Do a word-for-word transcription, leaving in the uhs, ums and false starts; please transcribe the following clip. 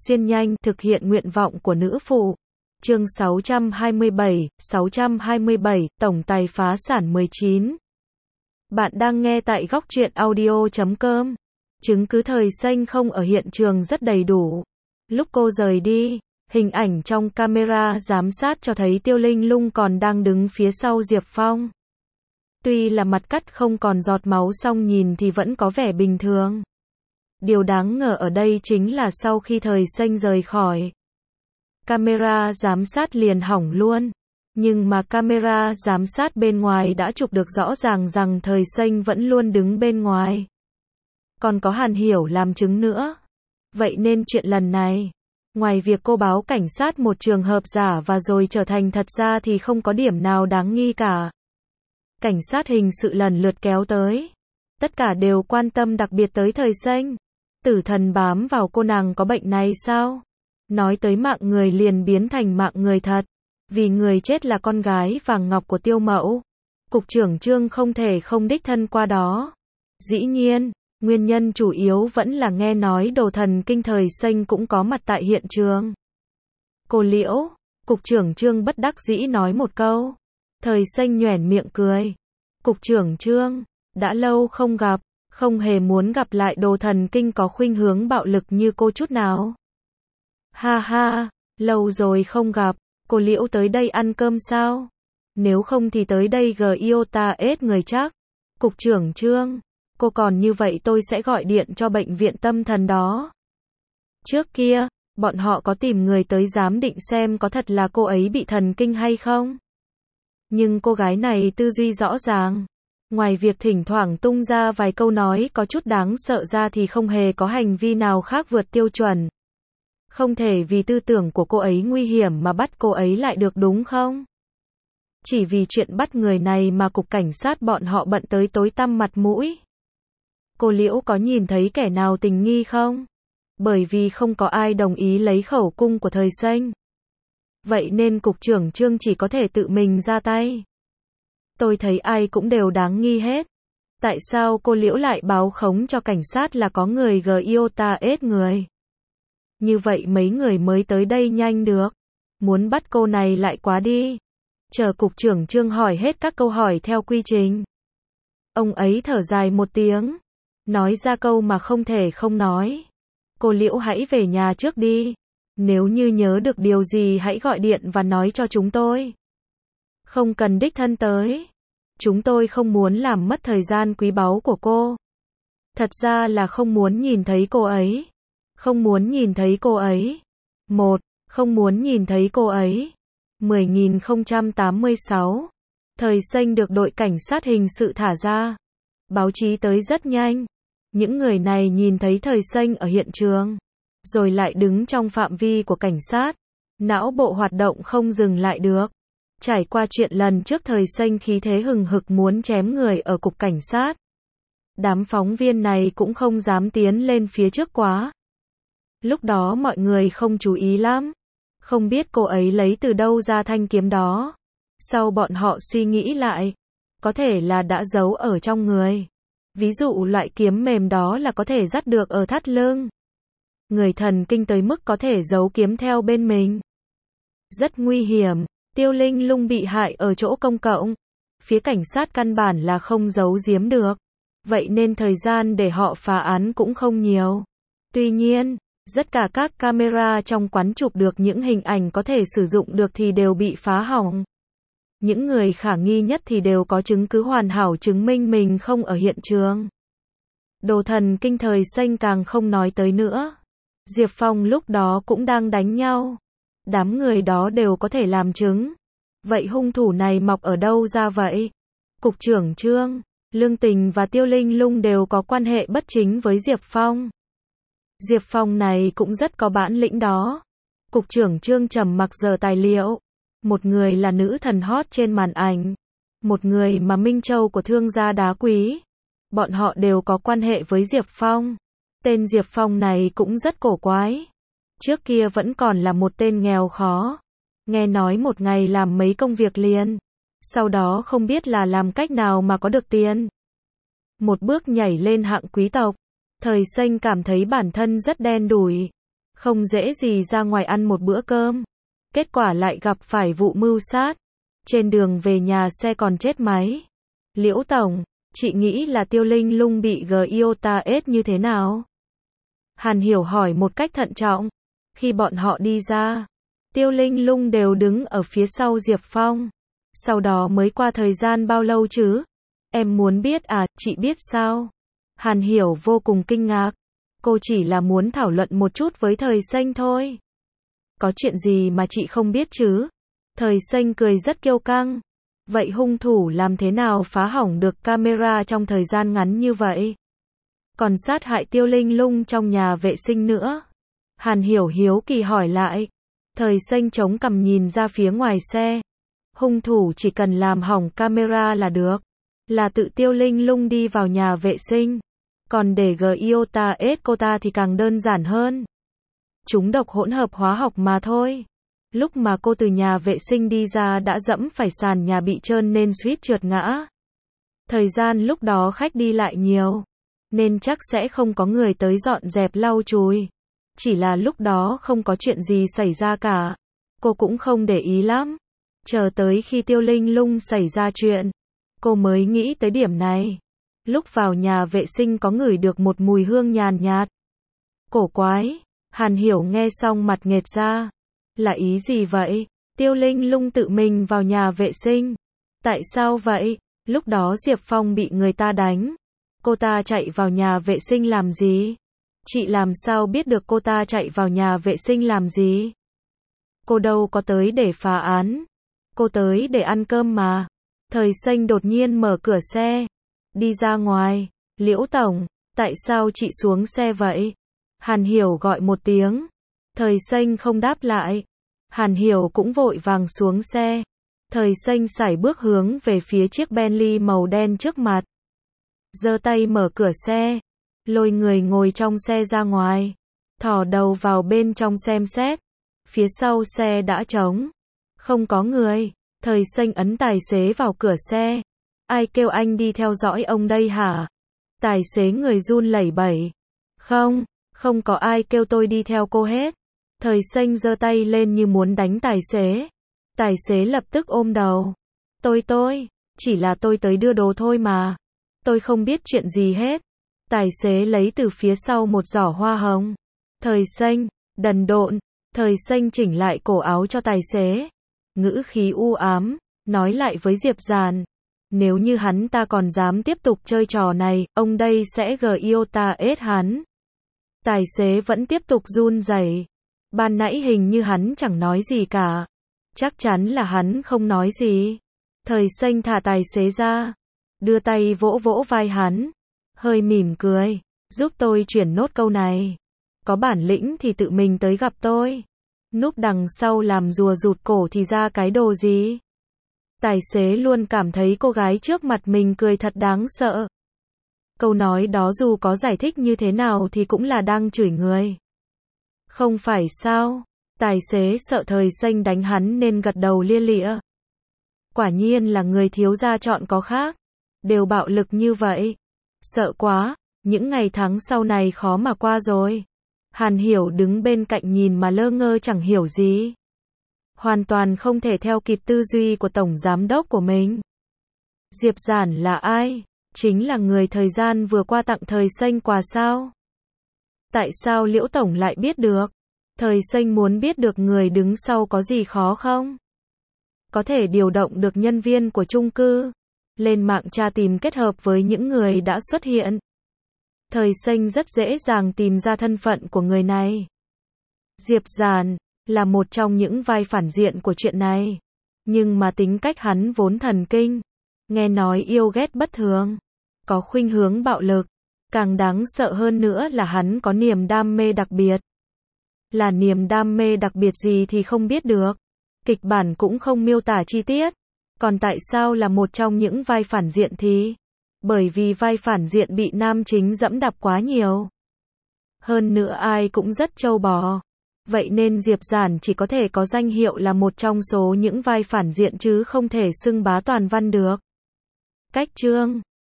xuyên nhanh, thực hiện nguyện vọng của nữ phụ. Chương sáu trăm hai mươi bảy, sáu trăm hai mươi bảy, tổng tài phá sản mười chín. Bạn đang nghe tại góc truyện audio chấm com. Chứng cứ thời xanh không ở hiện trường rất đầy đủ. Lúc cô rời đi, hình ảnh trong camera giám sát cho thấy Tiêu Linh Lung còn đang đứng phía sau Diệp Phong. Tuy là mặt cắt không còn giọt máu song nhìn thì vẫn có vẻ bình thường. Điều đáng ngờ ở đây chính là sau khi thời xanh rời khỏi, camera giám sát liền hỏng luôn. Nhưng mà camera giám sát bên ngoài đã chụp được rõ ràng rằng thời xanh vẫn luôn đứng bên ngoài. Còn có Hàn Hiểu làm chứng nữa. Vậy nên chuyện lần này, ngoài việc cô báo cảnh sát một trường hợp giả và rồi trở thành thật ra thì không có điểm nào đáng nghi cả. Cảnh sát hình sự lần lượt kéo tới. Tất cả đều quan tâm đặc biệt tới thời xanh. Tử thần bám vào cô nàng có bệnh này sao? Nói tới mạng người liền biến thành mạng người thật. Vì người chết là con gái vàng ngọc của Tiêu Mẫu. Cục trưởng Trương không thể không đích thân qua đó. Dĩ nhiên, nguyên nhân chủ yếu vẫn là nghe nói đồ thần kinh thời xanh cũng có mặt tại hiện trường. Cô Liễu, cục trưởng Trương bất đắc dĩ nói một câu. Thời xanh nhoẻn miệng cười. Cục trưởng Trương, đã lâu không gặp, không hề muốn gặp lại đồ thần kinh có khuynh hướng bạo lực như cô chút nào. Ha ha, lâu rồi không gặp, cô Liễu tới đây ăn cơm sao? Nếu không thì tới đây gờ iota ết người chắc. Cục trưởng Trương, cô còn như vậy tôi sẽ gọi điện cho bệnh viện tâm thần đó. Trước kia, bọn họ có tìm người tới giám định xem có thật là cô ấy bị thần kinh hay không. Nhưng cô gái này tư duy rõ ràng. Ngoài việc thỉnh thoảng tung ra vài câu nói có chút đáng sợ ra thì không hề có hành vi nào khác vượt tiêu chuẩn. Không thể vì tư tưởng của cô ấy nguy hiểm mà bắt cô ấy lại được đúng không? Chỉ vì chuyện bắt người này mà cục cảnh sát bọn họ bận tới tối tăm mặt mũi. Cô Liễu có nhìn thấy kẻ nào tình nghi không? Bởi vì không có ai đồng ý lấy khẩu cung của thời xanh. Vậy nên cục trưởng Trương chỉ có thể tự mình ra tay. Tôi thấy ai cũng đều đáng nghi hết. Tại sao cô Liễu lại báo khống cho cảnh sát là có người gờ iota ết người? Như vậy mấy người mới tới đây nhanh được. Muốn bắt cô này lại quá đi. Chờ cục trưởng Trương hỏi hết các câu hỏi theo quy trình. Ông ấy thở dài một tiếng. Nói ra câu mà không thể không nói. Cô Liễu hãy về nhà trước đi. Nếu như nhớ được điều gì hãy gọi điện và nói cho chúng tôi. Không cần đích thân tới. Chúng tôi không muốn làm mất thời gian quý báu của cô. Thật ra là không muốn nhìn thấy cô ấy. Không muốn nhìn thấy cô ấy. Một, không muốn nhìn thấy cô ấy. mười nghìn không trăm tám mươi sáu. Thời xanh được đội cảnh sát hình sự thả ra. Báo chí tới rất nhanh. Những người này nhìn thấy thời xanh ở hiện trường. Rồi lại đứng trong phạm vi của cảnh sát. Não bộ hoạt động không dừng lại được. Trải qua chuyện lần trước thời xanh khí thế hừng hực muốn chém người ở cục cảnh sát. Đám phóng viên này cũng không dám tiến lên phía trước quá. Lúc đó mọi người không chú ý lắm. Không biết cô ấy lấy từ đâu ra thanh kiếm đó. Sau bọn họ suy nghĩ lại. Có thể là đã giấu ở trong người. Ví dụ loại kiếm mềm đó là có thể dắt được ở thắt lưng. Người thần kinh tới mức có thể giấu kiếm theo bên mình. Rất nguy hiểm. Tiêu Linh Lung bị hại ở chỗ công cộng. Phía cảnh sát căn bản là không giấu giếm được. Vậy nên thời gian để họ phá án cũng không nhiều. Tuy nhiên, tất cả các camera trong quán chụp được những hình ảnh có thể sử dụng được thì đều bị phá hỏng. Những người khả nghi nhất thì đều có chứng cứ hoàn hảo chứng minh mình không ở hiện trường. Đồ thần kinh thời xanh càng không nói tới nữa. Diệp Phong lúc đó cũng đang đánh nhau. Đám người đó đều có thể làm chứng. Vậy hung thủ này mọc ở đâu ra vậy? Cục trưởng Trương, Lương Tình và Tiêu Linh Lung đều có quan hệ bất chính với Diệp Phong. Diệp Phong này cũng rất có bản lĩnh đó. Cục trưởng Trương trầm mặc giở tài liệu. Một người là nữ thần hot trên màn ảnh. Một người mà Minh Châu của thương gia đá quý. Bọn họ đều có quan hệ với Diệp Phong. Tên Diệp Phong này cũng rất cổ quái. Trước kia vẫn còn là một tên nghèo khó. Nghe nói một ngày làm mấy công việc liền. Sau đó không biết là làm cách nào mà có được tiền. Một bước nhảy lên hạng quý tộc. Thời xanh cảm thấy bản thân rất đen đủi. không dễ gì ra ngoài ăn một bữa cơm. Kết quả lại gặp phải vụ mưu sát. Trên đường về nhà xe còn chết máy. Liễu tổng, chị nghĩ là Tiêu Linh Lung bị giê i ô tê ét như thế nào? Hàn Hiểu hỏi một cách thận trọng. Khi bọn họ đi ra, Tiêu Linh Lung đều đứng ở phía sau Diệp Phong. Sau đó mới qua thời gian bao lâu chứ? Em muốn biết à, chị biết sao? Hàn Hiểu vô cùng kinh ngạc. Cô chỉ là muốn thảo luận một chút với Thời Xanh thôi. Có chuyện gì mà chị không biết chứ? Thời Xanh cười rất kiêu căng. Vậy hung thủ làm thế nào phá hỏng được camera trong thời gian ngắn như vậy? Còn sát hại Tiêu Linh Lung trong nhà vệ sinh nữa. Hàn Hiểu hiếu kỳ hỏi lại. Thời Xanh chống cằm nhìn ra phía ngoài xe. Hung thủ chỉ cần làm hỏng camera là được. Là tự Tiêu Linh Lung đi vào nhà vệ sinh. Còn để giê i ô tê ét cô ta thì càng đơn giản hơn. Chúng độc hỗn hợp hóa học mà thôi. Lúc mà cô từ nhà vệ sinh đi ra đã dẫm phải sàn nhà bị trơn nên suýt trượt ngã. Thời gian lúc đó khách đi lại nhiều, nên chắc sẽ không có người tới dọn dẹp lau chùi. Chỉ là lúc đó không có chuyện gì xảy ra cả. Cô cũng không để ý lắm. Chờ tới khi Tiêu Linh Lung xảy ra chuyện, cô mới nghĩ tới điểm này. Lúc vào nhà vệ sinh có ngửi được một mùi hương nhàn nhạt. Cổ quái. Hàn Hiểu nghe xong mặt nghệt ra. Là ý gì vậy? Tiêu Linh Lung tự mình vào nhà vệ sinh. Tại sao vậy? Lúc đó Diệp Phong bị người ta đánh. Cô ta chạy vào nhà vệ sinh làm gì? Chị làm sao biết được cô ta chạy vào nhà vệ sinh làm gì? Cô đâu có tới để phá án. Cô tới để ăn cơm mà. Thời Xanh đột nhiên mở cửa xe. Đi ra ngoài. Liễu tổng, tại sao chị xuống xe vậy? Hàn Hiểu gọi một tiếng. Thời Xanh không đáp lại. Hàn Hiểu cũng vội vàng xuống xe. Thời Xanh sải bước hướng về phía chiếc Bentley màu đen trước mặt. Giơ tay mở cửa xe. Lôi người ngồi trong xe ra ngoài. Thò đầu vào bên trong xem xét. Phía sau xe đã trống. Không có người. Thời Xanh ấn tài xế vào cửa xe. Ai kêu anh đi theo dõi ông đây hả? Tài xế người run lẩy bẩy. Không, không có ai kêu tôi đi theo cô hết. Thời Xanh giơ tay lên như muốn đánh tài xế. Tài xế lập tức ôm đầu. Tôi tôi, chỉ là tôi tới đưa đồ thôi mà. Tôi không biết chuyện gì hết. Tài xế lấy từ phía sau một giỏ hoa hồng. Thời Xanh, đần độn. Thời Xanh chỉnh lại cổ áo cho tài xế. Ngữ khí u ám, nói lại với Diệp Giản. Nếu như hắn ta còn dám tiếp tục chơi trò này, ông đây sẽ giê i ô tê ét hắn. Tài xế vẫn tiếp tục run rẩy. Ban nãy hình như hắn chẳng nói gì cả. Chắc chắn là hắn không nói gì. Thời Xanh thả tài xế ra. Đưa tay vỗ vỗ vai hắn. Hơi mỉm cười. Giúp tôi chuyển nốt câu này. Có bản lĩnh thì tự mình tới gặp tôi. Núp đằng sau làm rùa rụt cổ thì ra cái đồ gì? Tài xế luôn cảm thấy cô gái trước mặt mình cười thật đáng sợ. Câu nói đó dù có giải thích như thế nào thì cũng là đang chửi người. Không phải sao? Tài xế sợ Thời Xanh đánh hắn nên gật đầu lia lịa. Quả nhiên là người thiếu gia chọn có khác. Đều bạo lực như vậy. Sợ quá, những ngày tháng sau này khó mà qua rồi. Hàn Hiểu đứng bên cạnh nhìn mà lơ ngơ chẳng hiểu gì. Hoàn toàn không thể theo kịp tư duy của tổng giám đốc của mình. Diệp Giản là ai? Chính là người thời gian vừa qua tặng Thời Xanh quà sao? Tại sao Liễu tổng lại biết được? Thời Xanh muốn biết được người đứng sau có gì khó không? Có thể điều động được nhân viên của chung cư. Lên mạng tra tìm kết hợp với những người đã xuất hiện. Thời Xanh rất dễ dàng tìm ra thân phận của người này. Diệp Giản là một trong những vai phản diện của chuyện này. Nhưng mà tính cách hắn vốn thần kinh. Nghe nói yêu ghét bất thường. Có khuynh hướng bạo lực. Càng đáng sợ hơn nữa là hắn có niềm đam mê đặc biệt. Là niềm đam mê đặc biệt gì thì không biết được. Kịch bản cũng không miêu tả chi tiết. Còn tại sao là một trong những vai phản diện thì? Bởi vì vai phản diện bị nam chính dẫm đạp quá nhiều. Hơn nữa ai cũng rất trâu bò. Vậy nên Diệp Giản chỉ có thể có danh hiệu là một trong số những vai phản diện chứ không thể xưng bá toàn văn được. Cách chương